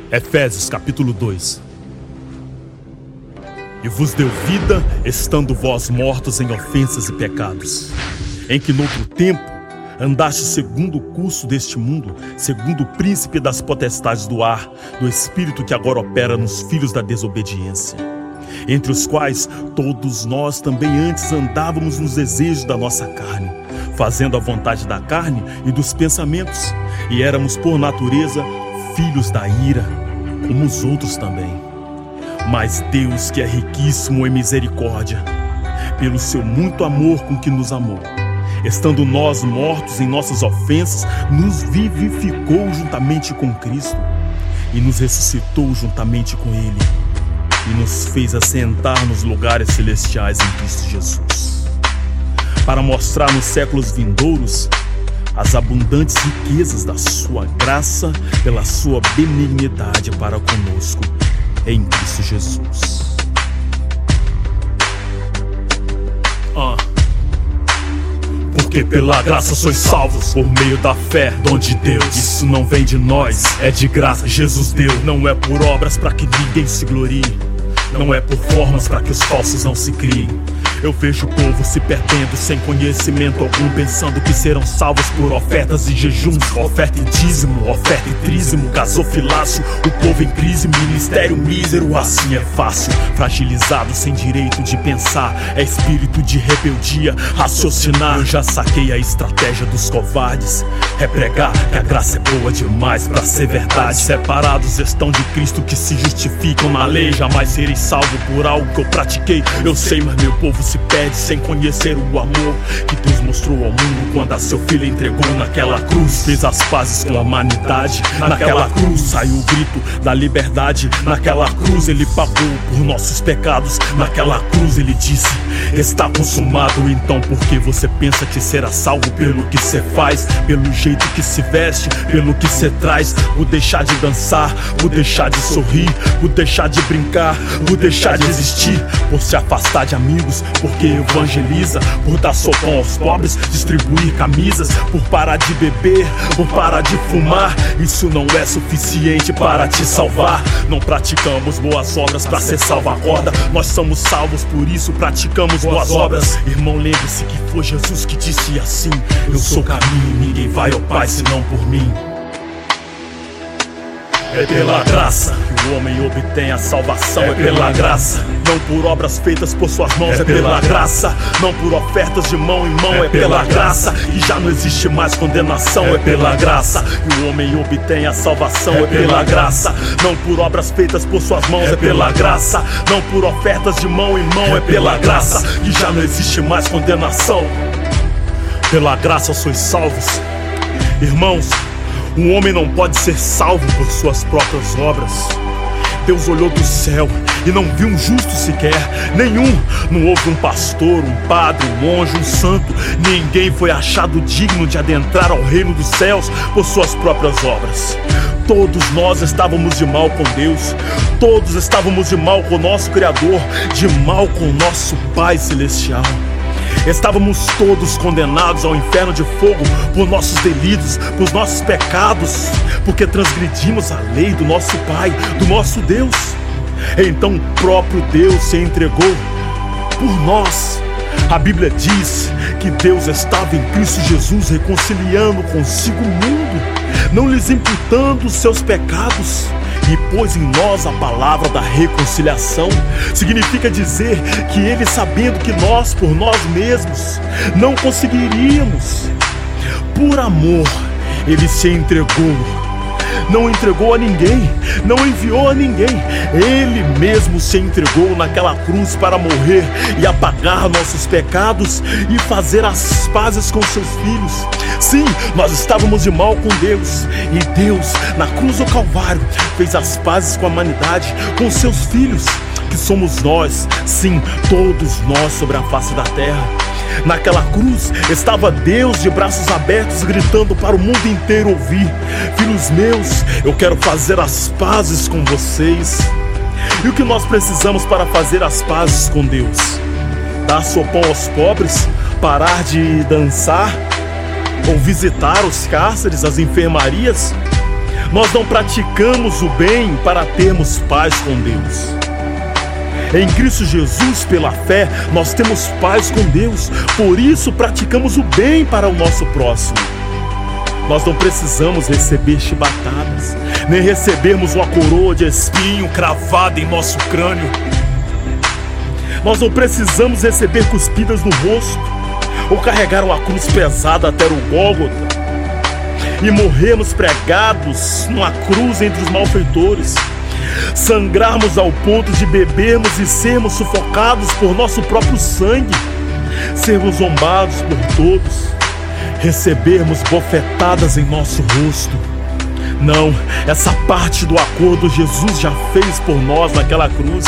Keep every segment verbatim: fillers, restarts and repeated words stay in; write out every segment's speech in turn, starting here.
Efésios capítulo dois. E vos deu vida, estando vós mortos em ofensas e pecados, em que noutro tempo andaste segundo o curso deste mundo, segundo o príncipe das potestades do ar, do espírito que agora opera nos filhos da desobediência, entre os quais todos nós também antes andávamos nos desejos da nossa carne, fazendo a vontade da carne e dos pensamentos, e éramos por natureza filhos da ira, como os outros também. Mas Deus, que é riquíssimo em misericórdia, pelo seu muito amor com que nos amou, estando nós mortos em nossas ofensas, nos vivificou juntamente com Cristo e nos ressuscitou juntamente com Ele e nos fez assentar nos lugares celestiais em Cristo Jesus, para mostrar nos séculos vindouros as abundantes riquezas da sua graça pela sua benignidade para conosco em Cristo Jesus. Ah. Porque pela graça sois salvos por meio da fé, dom de Deus. Isso não vem de nós, é de graça, Jesus deu. Não é por obras para que ninguém se glorie, não é por formas para que os falsos não se criem. Eu vejo o povo se perdendo sem conhecimento algum, pensando que serão salvos por ofertas e jejuns, oferta e dízimo, oferta e trízimo, gasofilácio, o povo em crise, ministério mísero. Assim é fácil, fragilizado, sem direito de pensar, é espírito de rebeldia, raciocinar. Eu já saquei a estratégia dos covardes, é pregar que a graça é boa demais pra ser verdade. Separados estão de Cristo que se justificam na lei, jamais serei salvo por algo que eu pratiquei. Eu sei, mas meu povo se perde sem conhecer o amor que Deus mostrou ao mundo quando a seu filho entregou naquela cruz. Fez as pazes com a humanidade, naquela cruz saiu o grito da liberdade. Naquela cruz ele pagou por nossos pecados, naquela cruz ele disse: está consumado. Então por que você pensa que será salvo pelo que você faz, pelo jeito que se veste, pelo que você traz? Por deixar de dançar, por deixar de sorrir, por deixar de brincar, por deixar de existir, por se afastar de amigos, porque evangeliza, por dar sopão aos pobres, distribuir camisas, por parar de beber, por parar de fumar. Isso não é suficiente para te salvar. Não praticamos boas obras para ser salva-corda, nós somos salvos, por isso praticamos boas obras. Irmão, lembre-se que foi Jesus que disse assim: eu sou o caminho, ninguém vai ao Pai senão por mim. É pela graça que o homem obtém a salvação, é pela graça, não por obras feitas por suas mãos, é pela graça, não por ofertas de mão em mão, é pela graça, e já não existe mais condenação, é pela graça que o homem obtém a salvação, é pela graça, não por obras feitas por suas mãos, é pela graça, não por ofertas de mão em mão, é pela graça, e já não existe mais condenação. Pela graça sois salvos. Irmãos, um homem não pode ser salvo por suas próprias obras. Deus olhou do céu e não viu um justo sequer, nenhum. Não houve um pastor, um padre, um anjo, um santo. Ninguém foi achado digno de adentrar ao reino dos céus por suas próprias obras. Todos nós estávamos de mal com Deus, todos estávamos de mal com o nosso Criador, de mal com o nosso Pai Celestial. Estávamos todos condenados ao inferno de fogo por nossos delitos, por nossos pecados, porque transgredimos a lei do nosso Pai, do nosso Deus. Então o próprio Deus se entregou por nós. A Bíblia diz que Deus estava em Cristo Jesus reconciliando consigo o mundo, não lhes imputando os seus pecados, e pôs em nós a palavra da reconciliação. Significa dizer que Ele, sabendo que nós por nós mesmos não conseguiríamos, por amor Ele se entregou. Não entregou a ninguém, não enviou a ninguém. Ele mesmo se entregou naquela cruz para morrer e apagar nossos pecados e fazer as pazes com seus filhos. Sim, nós estávamos de mal com Deus, e Deus, na cruz do Calvário, fez as pazes com a humanidade, com seus filhos, que somos nós. Sim, todos nós sobre a face da terra. Naquela cruz estava Deus de braços abertos, gritando para o mundo inteiro ouvir: filhos meus, eu quero fazer as pazes com vocês. E o que nós precisamos para fazer as pazes com Deus? Dar sopão aos pobres? Parar de dançar? Ou visitar os cárceres, as enfermarias? Nós não praticamos o bem para termos paz com Deus. Em Cristo Jesus, pela fé, nós temos paz com Deus. Por isso praticamos o bem para o nosso próximo. Nós não precisamos receber chibatadas, nem recebermos uma coroa de espinho cravada em nosso crânio. Nós não precisamos receber cuspidas no rosto, ou carregar uma cruz pesada até o Gólgota e morrermos pregados numa cruz entre os malfeitores, sangrarmos ao ponto de bebermos e sermos sufocados por nosso próprio sangue, sermos zombados por todos, recebermos bofetadas em nosso rosto. Não, essa parte do acordo Jesus já fez por nós naquela cruz.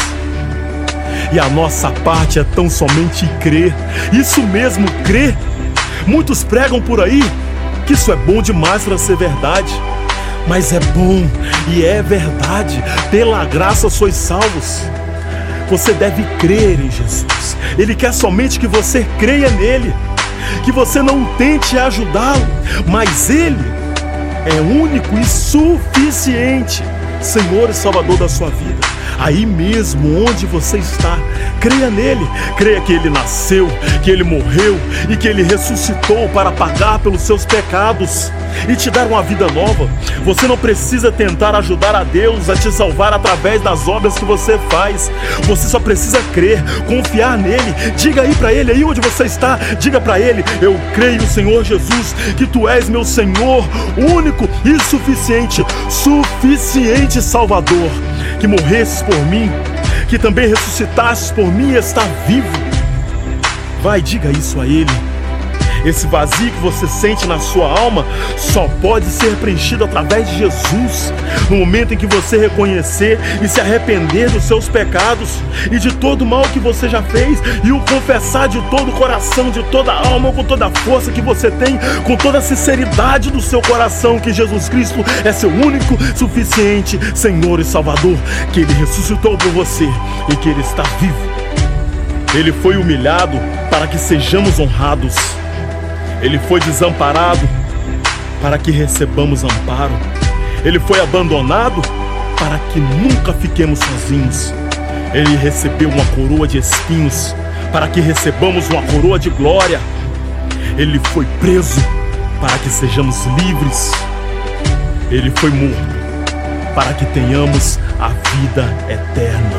E a nossa parte é tão somente crer. Isso mesmo, crer. Muitos pregam por aí que isso é bom demais para ser verdade. Mas é bom e é verdade. Pela graça sois salvos. Você deve crer em Jesus. Ele quer somente que você creia nele, que você não tente ajudá-lo, mas ele é único e suficiente, Senhor e Salvador da sua vida. Aí mesmo onde você está, creia nele. Creia que ele nasceu, que ele morreu e que ele ressuscitou para pagar pelos seus pecados e te dar uma vida nova. Você não precisa tentar ajudar a Deus a te salvar através das obras que você faz. Você só precisa crer, confiar nele. Diga aí pra ele, aí onde você está, diga pra ele: eu creio, Senhor Jesus, que tu és meu Senhor, único e suficiente, suficiente Salvador, que morresses por mim, que também ressuscitasses por mim e está vivo. Vai, diga isso a ele. Esse vazio que você sente na sua alma só pode ser preenchido através de Jesus. No momento em que você reconhecer e se arrepender dos seus pecados e de todo o mal que você já fez, e o confessar de todo o coração, de toda a alma, com toda a força que você tem, com toda a sinceridade do seu coração, que Jesus Cristo é seu único, suficiente Senhor e Salvador, que ele ressuscitou por você e que ele está vivo. Ele foi humilhado para que sejamos honrados. Ele foi desamparado para que recebamos amparo. Ele foi abandonado para que nunca fiquemos sozinhos. Ele recebeu uma coroa de espinhos para que recebamos uma coroa de glória. Ele foi preso para que sejamos livres. Ele foi morto para que tenhamos a vida eterna.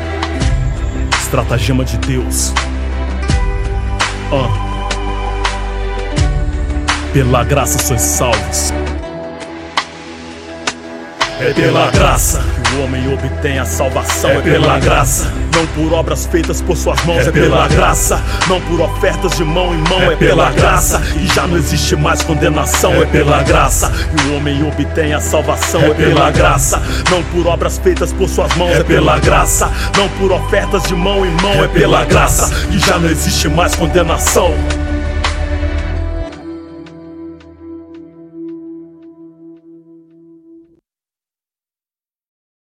Estratagema de Deus. Ah. Pela graça sois salvos. É pela graça que o homem obtém a salvação. É pela graça, não por obras feitas por suas mãos. É pela graça, não por ofertas de mão em mão. É pela graça, e já não existe mais condenação. É pela graça que o homem obtém a salvação. É pela graça, não por obras feitas por suas mãos. É pela graça, não por ofertas de mão em mão. É pela graça, que já não existe mais condenação.